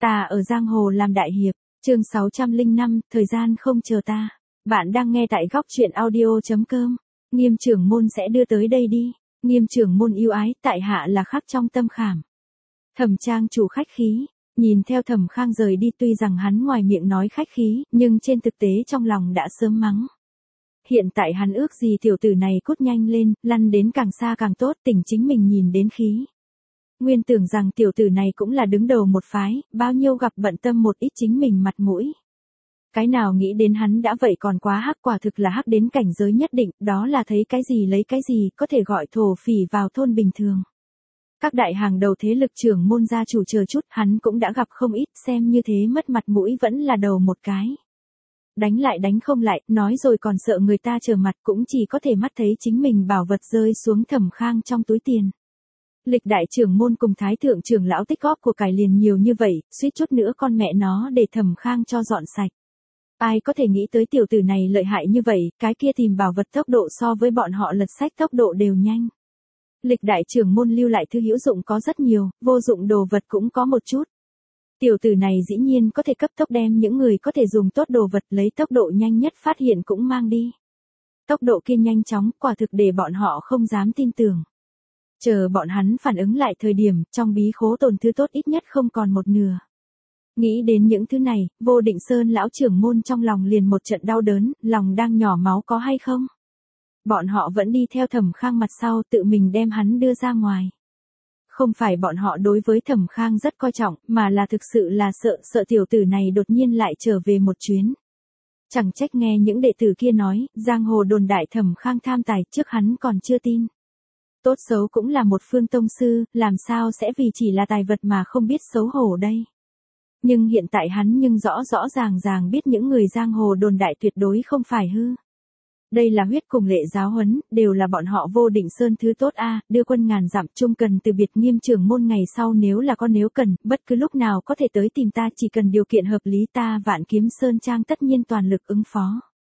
Ta ở giang hồ làm đại hiệp, chương 605, thời gian không chờ ta. Bạn đang nghe tại góc truyện audio.com. Nghiêm trưởng môn sẽ đưa tới đây đi. Nghiêm trưởng môn yêu ái, tại hạ là khắc trong tâm khảm. Thẩm trang chủ khách khí, nhìn theo Thẩm Khang rời đi, tuy rằng hắn ngoài miệng nói khách khí, nhưng trên thực tế trong lòng đã sớm mắng. Hiện tại hắn ước gì tiểu tử này cút nhanh lên, lăn đến càng xa càng tốt, tỉnh chính mình nhìn đến khí. Nguyên tưởng rằng tiểu tử này cũng là đứng đầu một phái, bao nhiêu gặp bận tâm một ít chính mình mặt mũi. Cái nào nghĩ đến hắn đã vậy còn quá hắc, quả thực là hắc đến cảnh giới nhất định, đó là thấy cái gì lấy cái gì, có thể gọi thổ phỉ vào thôn bình thường. Các đại hàng đầu thế lực trưởng môn gia chủ chờ chút, hắn cũng đã gặp không ít, xem như thế mất mặt mũi vẫn là đầu một cái. Đánh lại đánh không lại, nói rồi còn sợ người ta trở mặt, cũng chỉ có thể mắt thấy chính mình bảo vật rơi xuống Thẩm Khang trong túi tiền. Lịch đại trưởng môn cùng thái thượng trưởng lão tích góp của cải liền nhiều như vậy, suýt chút nữa con mẹ nó để Thẩm Khang cho dọn sạch. Ai có thể nghĩ tới tiểu tử này lợi hại như vậy, cái kia tìm bảo vật tốc độ so với bọn họ lật sách tốc độ đều nhanh. Lịch đại trưởng môn lưu lại thứ hữu dụng có rất nhiều, vô dụng đồ vật cũng có một chút. Tiểu tử này dĩ nhiên có thể cấp tốc đem những người có thể dùng tốt đồ vật lấy tốc độ nhanh nhất phát hiện cũng mang đi. Tốc độ kia nhanh chóng, quả thực để bọn họ không dám tin tưởng. Chờ bọn hắn phản ứng lại thời điểm, trong bí khố tồn thứ tốt ít nhất không còn một nửa. Nghĩ đến những thứ này, Vô Định Sơn lão trưởng môn trong lòng liền một trận đau đớn, lòng đang nhỏ máu có hay không? Bọn họ vẫn đi theo Thẩm Khang mặt sau, tự mình đem hắn đưa ra ngoài. Không phải bọn họ đối với Thẩm Khang rất coi trọng, mà là thực sự là sợ tiểu tử này đột nhiên lại trở về một chuyến. Chẳng trách nghe những đệ tử kia nói, giang hồ đồn đại Thẩm Khang tham tài, trước hắn còn chưa tin. Tốt xấu cũng là một phương tông sư, làm sao sẽ vì chỉ là tài vật mà không biết xấu hổ đây. Nhưng hiện tại hắn nhưng rõ ràng biết những người giang hồ đồn đại tuyệt đối không phải hư. Đây là huyết cùng lệ giáo huấn, đều là bọn họ Vô Định Sơn thứ tốt a, đưa quân ngàn dặm chung cần từ biệt Nghiêm trưởng môn ngày sau nếu là có nếu cần, bất cứ lúc nào có thể tới tìm ta, chỉ cần điều kiện hợp lý ta Vạn Kiếm Sơn Trang tất nhiên toàn lực ứng phó.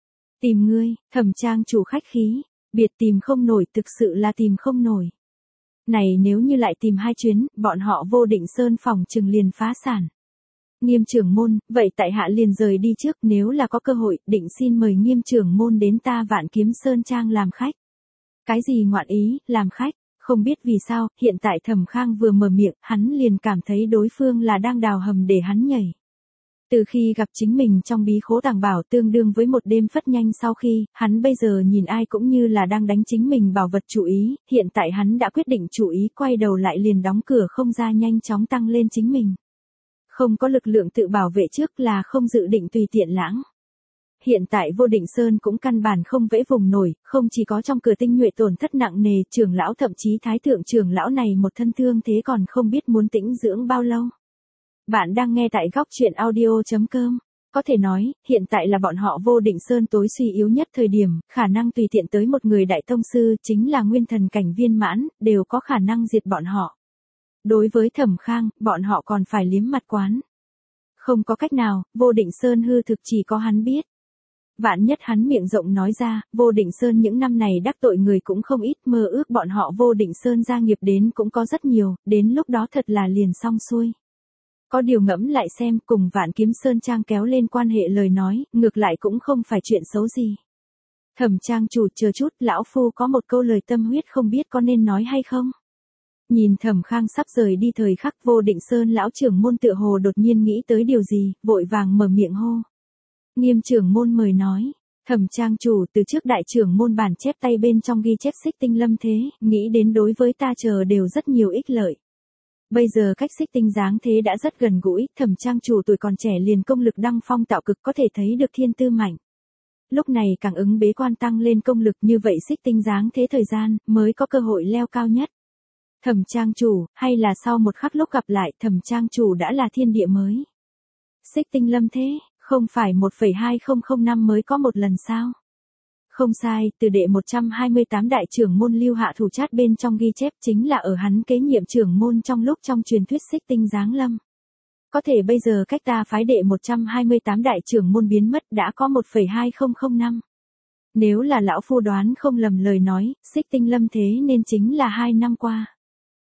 Tìm ngươi, Thẩm trang chủ khách khí, biệt tìm không nổi, thực sự là tìm không nổi. Này nếu như lại tìm hai chuyến, bọn họ Vô Định Sơn phòng chừng liền phá sản. Nghiêm trưởng môn, vậy tại hạ liền rời đi trước, nếu là có cơ hội, định xin mời Nghiêm trưởng môn đến ta Vạn Kiếm Sơn Trang làm khách. Cái gì ngoạn ý, làm khách, không biết vì sao, hiện tại Thẩm Khang vừa mở miệng, hắn liền cảm thấy đối phương là đang đào hầm để hắn nhảy. Từ khi gặp chính mình trong bí khố tàng bảo tương đương với một đêm phất nhanh sau khi, hắn bây giờ nhìn ai cũng như là đang đánh chính mình bảo vật chủ ý, hiện tại hắn đã quyết định chủ ý, quay đầu lại liền đóng cửa không ra, nhanh chóng tăng lên chính mình. Không có lực lượng tự bảo vệ trước là không dự định tùy tiện lãng. Hiện tại Vô Định Sơn cũng căn bản không vẫy vùng nổi, không chỉ có trong cửa tinh nhuệ tổn thất nặng nề, trưởng lão thậm chí thái thượng trưởng lão này một thân thương thế còn không biết muốn tĩnh dưỡng bao lâu. Bạn đang nghe tại góc truyện audio.com. Có thể nói, hiện tại là bọn họ Vô Định Sơn tối suy yếu nhất thời điểm, khả năng tùy tiện tới một người đại tông sư chính là nguyên thần cảnh viên mãn, đều có khả năng diệt bọn họ. Đối với Thẩm Khang, bọn họ còn phải liếm mặt quán. Không có cách nào, Vô Định Sơn hư thực chỉ có hắn biết. Vạn nhất hắn miệng rộng nói ra, Vô Định Sơn những năm này đắc tội người cũng không ít, mơ ước bọn họ Vô Định Sơn gia nghiệp đến cũng có rất nhiều, đến lúc đó thật là liền xong xuôi. Có điều ngẫm lại xem, cùng Vạn Kiếm Sơn Trang kéo lên quan hệ lời nói, ngược lại cũng không phải chuyện xấu gì. Thẩm trang chủ chờ chút, lão phu có một câu lời tâm huyết không biết có nên nói hay không. Nhìn Thẩm Khang sắp rời đi thời khắc, Vô Định Sơn lão trưởng môn tựa hồ đột nhiên nghĩ tới điều gì, vội vàng mở miệng hô. Nghiêm trưởng môn mời nói, Thẩm trang chủ từ trước đại trưởng môn bản chép tay bên trong ghi chép xích tinh lâm thế, nghĩ đến đối với ta chờ đều rất nhiều ích lợi. Bây giờ cách xích tinh dáng thế đã rất gần gũi, Thẩm trang chủ tuổi còn trẻ liền công lực đăng phong tạo cực, có thể thấy được thiên tư mạnh. Lúc này càng ứng bế quan tăng lên công lực, như vậy xích tinh dáng thế thời gian mới có cơ hội leo cao nhất. Thẩm trang chủ, hay là sau một khắc lúc gặp lại, Thẩm trang chủ đã là thiên địa mới. Xích tinh lâm thế, không phải 1,2005 năm mới có một lần sao? Không sai, từ đệ 128 đại trưởng môn lưu hạ thủ chát bên trong ghi chép chính là ở hắn kế nhiệm trưởng môn trong lúc trong truyền thuyết xích tinh giáng lâm. Có thể bây giờ cách ta phái đệ 128 đại trưởng môn biến mất đã có 1,2005 năm. Nếu là lão phu đoán không lầm lời nói, xích tinh lâm thế nên chính là 2 năm qua.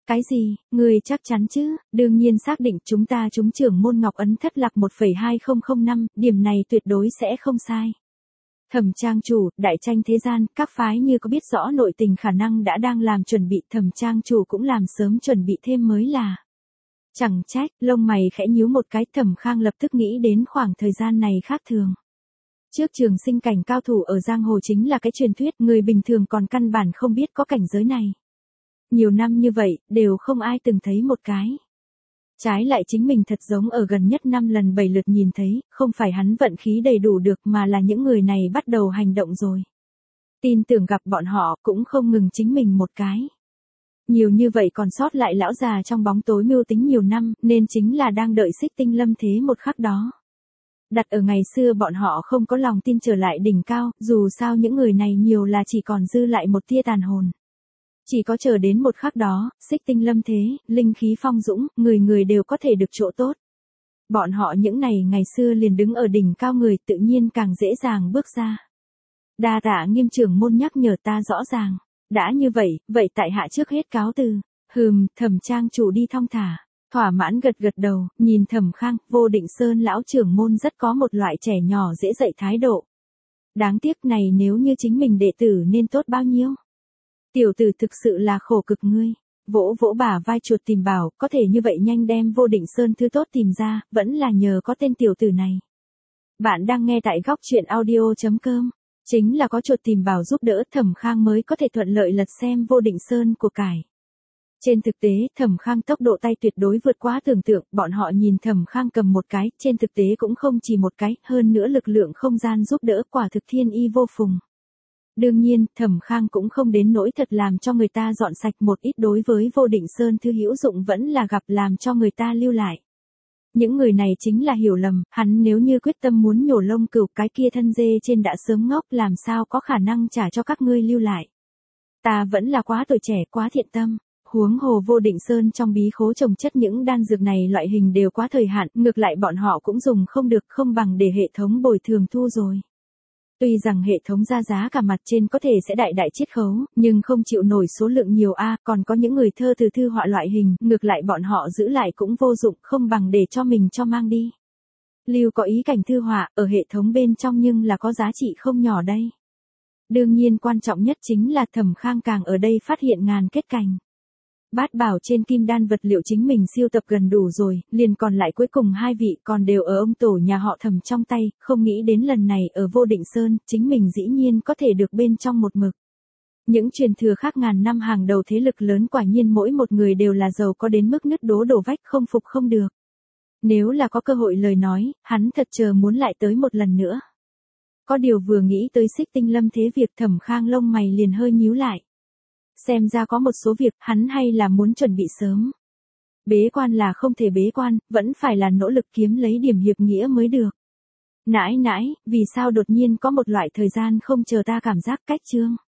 Cái gì, người chắc chắn chứ? Đương nhiên xác định chúng ta trúng trưởng môn ngọc ấn thất lạc 1,2005, điểm này tuyệt đối sẽ không sai. Thẩm trang chủ, đại tranh thế gian, các phái như có biết rõ nội tình khả năng đã đang làm chuẩn bị, thẩm trang chủ cũng làm sớm chuẩn bị thêm mới là. Chẳng trách, lông mày khẽ nhíu một cái, Thẩm Khang lập tức nghĩ đến khoảng thời gian này khác thường. Trước trường sinh cảnh cao thủ ở giang hồ chính là cái truyền thuyết, người bình thường còn căn bản không biết có cảnh giới này. Nhiều năm như vậy, đều không ai từng thấy một cái. Trái lại chính mình thật giống ở gần nhất 5 lần 7 lượt nhìn thấy, không phải hắn vận khí đầy đủ được mà là những người này bắt đầu hành động rồi. Tin tưởng gặp bọn họ cũng không ngừng chính mình một cái. Nhiều như vậy còn sót lại lão già trong bóng tối mưu tính nhiều năm, nên chính là đang đợi Xích Tinh lâm thế một khắc đó. Đặt ở ngày xưa bọn họ không có lòng tin trở lại đỉnh cao, dù sao những người này nhiều là chỉ còn dư lại một tia tàn hồn. Chỉ có chờ đến một khắc đó, Xích Tinh lâm thế, linh khí phong dũng, người người đều có thể được chỗ tốt. Bọn họ những này ngày xưa liền đứng ở đỉnh cao người tự nhiên càng dễ dàng bước ra. Đa tạ Nghiêm trưởng môn nhắc nhở ta rõ ràng. Đã như vậy, vậy tại hạ trước hết cáo từ. Thẩm trang chủ đi thong thả. Thỏa mãn gật gật đầu, nhìn Thẩm Khang, Vô Định Sơn lão trưởng môn rất có một loại trẻ nhỏ dễ dạy thái độ. Đáng tiếc này nếu như chính mình đệ tử nên tốt bao nhiêu. Tiểu tử thực sự là khổ cực ngươi. Vỗ vỗ bả vai chuột tìm bảo, có thể như vậy nhanh đem Vô Định Sơn thứ tốt tìm ra, vẫn là nhờ có tên tiểu tử này. Bạn đang nghe tại góc truyện audio.com. Chính là có chuột tìm bảo giúp đỡ Thẩm Khang mới có thể thuận lợi lật xem Vô Định Sơn của cải. Trên thực tế, Thẩm Khang tốc độ tay tuyệt đối vượt quá tưởng tượng, bọn họ nhìn Thẩm Khang cầm một cái, trên thực tế cũng không chỉ một cái, hơn nữa lực lượng không gian giúp đỡ quả thực thiên y vô phùng. Đương nhiên, Thẩm Khang cũng không đến nỗi thật làm cho người ta dọn sạch, một ít đối với Vô Định Sơn thứ hữu dụng vẫn là gặp làm cho người ta lưu lại. Những người này chính là hiểu lầm, hắn nếu như quyết tâm muốn nhổ lông cừu, cái kia thân dê trên đã sớm ngốc, làm sao có khả năng trả cho các ngươi lưu lại. Ta vẫn là quá tuổi trẻ, quá thiện tâm. Huống hồ Vô Định Sơn trong bí khố trồng chất những đan dược này loại hình đều quá thời hạn, ngược lại bọn họ cũng dùng không được, không bằng để hệ thống bồi thường thu rồi. Tuy rằng hệ thống ra giá cả mặt trên có thể sẽ đại đại chiết khấu, nhưng không chịu nổi số lượng nhiều còn có những người thơ từ thư họa loại hình, ngược lại bọn họ giữ lại cũng vô dụng, không bằng để cho mình cho mang đi. Lưu có ý cảnh thư họa, ở hệ thống bên trong nhưng là có giá trị không nhỏ đây. Đương nhiên quan trọng nhất chính là Thẩm Khang càng ở đây phát hiện ngàn kết cành. Bát bảo trên kim đan vật liệu chính mình siêu tập gần đủ rồi, liền còn lại cuối cùng 2 vị còn đều ở ông tổ nhà họ Thẩm trong tay, không nghĩ đến lần này ở Vô Định Sơn, chính mình dĩ nhiên có thể được bên trong một mực. Những truyền thừa khác ngàn năm hàng đầu thế lực lớn quả nhiên mỗi một người đều là giàu có đến mức nứt đổ vách không phục không được. Nếu là có cơ hội lời nói, hắn thật chờ muốn lại tới một lần nữa. Có điều vừa nghĩ tới Xích Tinh lâm thế việc, Thẩm Khang lông mày liền hơi nhíu lại. Xem ra có một số việc hắn hay là muốn chuẩn bị sớm. Bế quan là không thể bế quan, vẫn phải là nỗ lực kiếm lấy điểm hiệp nghĩa mới được. Nãi, vì sao đột nhiên có một loại thời gian không chờ ta cảm giác cách chương.